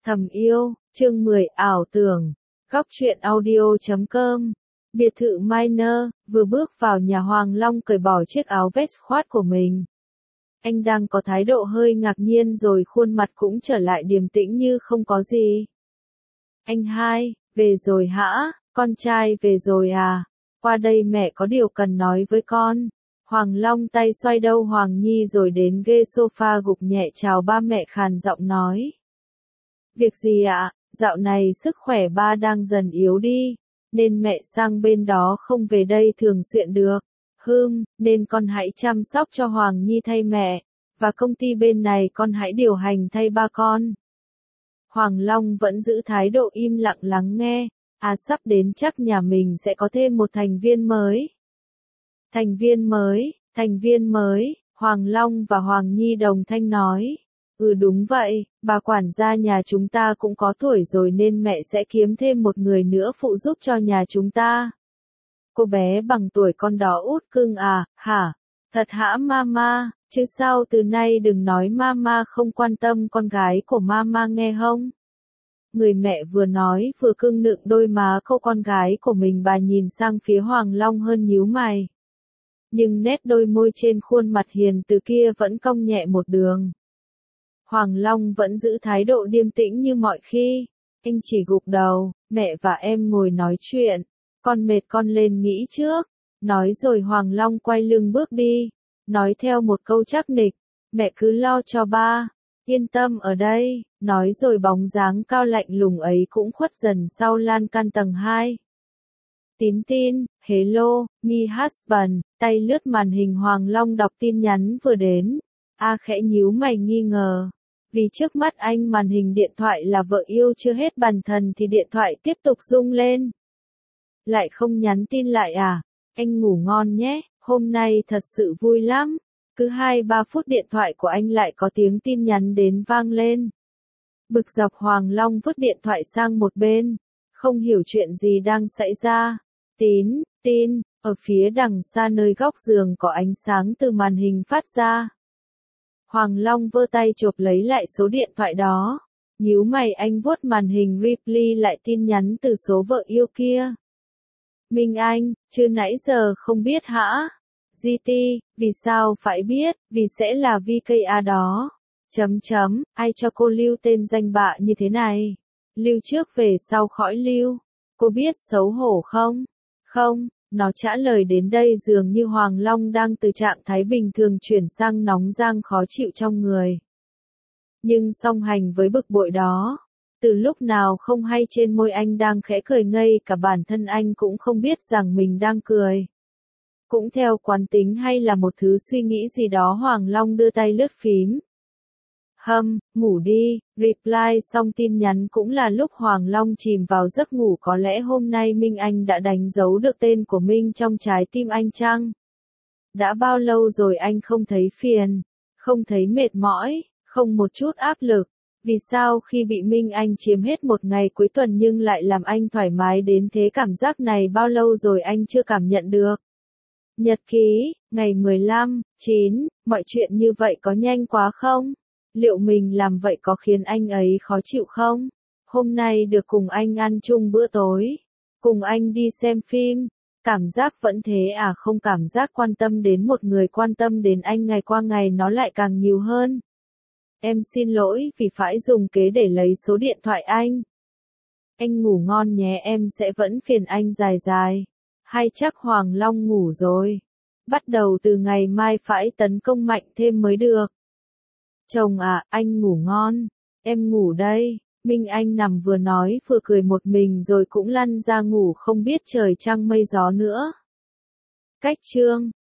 Thầm yêu, chương 10 ảo tưởng, góc truyện audio.com. Biệt thự Minor, vừa bước vào nhà Hoàng Long cởi bỏ chiếc áo vest khoát của mình. Anh đang có thái độ hơi ngạc nhiên rồi khuôn mặt cũng trở lại điềm tĩnh như không có gì. Anh hai, về rồi hả? Con trai về rồi à? Qua đây mẹ có điều cần nói với con. Hoàng Long tay xoay đầu Hoàng Nhi rồi đến ghế sofa gục nhẹ chào ba mẹ khàn giọng nói. Việc gì ạ? Dạo này sức khỏe ba đang dần yếu đi, nên mẹ sang bên đó không về đây thường xuyên được. Nên con hãy chăm sóc cho Hoàng Nhi thay mẹ, và công ty bên này con hãy điều hành thay ba con. Hoàng Long vẫn giữ thái độ im lặng lắng nghe, sắp đến chắc nhà mình sẽ có thêm một thành viên mới. Thành viên mới, Hoàng Long và Hoàng Nhi đồng thanh nói. Đúng vậy, bà quản gia nhà chúng ta cũng có tuổi rồi nên mẹ sẽ kiếm thêm một người nữa phụ giúp cho nhà chúng ta. Cô bé bằng tuổi con đó út cưng à, hả? Thật hả mama, chứ sao từ nay đừng nói mama không quan tâm con gái của mama nghe không? Người mẹ vừa nói vừa cưng nựng đôi má cô con gái của mình, bà nhìn sang phía Hoàng Long hơn nhíu mày. Nhưng nét đôi môi trên khuôn mặt hiền từ kia vẫn cong nhẹ một đường. Hoàng Long vẫn giữ thái độ điềm tĩnh như mọi khi. Anh chỉ gục đầu, mẹ và em ngồi nói chuyện. Con mệt con lên nghỉ trước. Nói rồi Hoàng Long quay lưng bước đi. Nói theo một câu chắc nịch, mẹ cứ lo cho ba. Yên tâm ở đây. Nói rồi bóng dáng cao lạnh lùng ấy cũng khuất dần sau lan can tầng 2. Tin, hello, me husband, tay lướt màn hình Hoàng Long đọc tin nhắn vừa đến. Khẽ nhíu mày nghi ngờ. Vì trước mắt anh màn hình điện thoại là vợ yêu chưa hết bần thần thì điện thoại tiếp tục rung lên. Lại không nhắn tin lại à? Anh ngủ ngon nhé, hôm nay thật sự vui lắm. Cứ 2-3 phút điện thoại của anh lại có tiếng tin nhắn đến vang lên. Bực dọc Hoàng Long vứt điện thoại sang một bên. Không hiểu chuyện gì đang xảy ra. Tin, ở phía đằng xa nơi góc giường có ánh sáng từ màn hình phát ra. Hoàng Long vơ tay chộp lấy lại số điện thoại đó. Nhíu mày anh vuốt màn hình reply lại tin nhắn từ số vợ yêu kia. Minh Anh, chứ nãy giờ không biết hả? GT, vì sao phải biết, vì sẽ là VKA đó. Ai cho cô lưu tên danh bạ như thế này? Lưu trước về sau khỏi lưu. Cô biết xấu hổ không? Không. Nó trả lời đến đây dường như Hoàng Long đang từ trạng thái bình thường chuyển sang nóng giang khó chịu trong người. Nhưng song hành với bực bội đó, từ lúc nào không hay trên môi anh đang khẽ cười ngây, cả bản thân anh cũng không biết rằng mình đang cười. Cũng theo quán tính hay là một thứ suy nghĩ gì đó, Hoàng Long đưa tay lướt phím. Ngủ đi, reply xong tin nhắn cũng là lúc Hoàng Long chìm vào giấc ngủ. Có lẽ hôm nay Minh Anh đã đánh dấu được tên của Minh trong trái tim anh chăng? Đã bao lâu rồi anh không thấy phiền, không thấy mệt mỏi, không một chút áp lực? Vì sao khi bị Minh Anh chiếm hết một ngày cuối tuần nhưng lại làm anh thoải mái đến thế? Cảm giác này bao lâu rồi anh chưa cảm nhận được? Nhật ký, ngày 15/9, mọi chuyện như vậy có nhanh quá không? Liệu mình làm vậy có khiến anh ấy khó chịu không? Hôm nay được cùng anh ăn chung bữa tối, cùng anh đi xem phim, cảm giác vẫn thế à? Không, cảm giác quan tâm đến một người quan tâm đến anh ngày qua ngày nó lại càng nhiều hơn. Em xin lỗi vì phải dùng kế để lấy số điện thoại anh. Anh ngủ ngon nhé, em sẽ vẫn phiền anh dài. Hay chắc Hoàng Long ngủ rồi. Bắt đầu từ ngày mai phải tấn công mạnh thêm mới được. Chồng à, anh ngủ ngon. Em ngủ đây. Minh Anh nằm vừa nói vừa cười một mình rồi cũng lăn ra ngủ không biết trời trăng mây gió nữa. Cách chương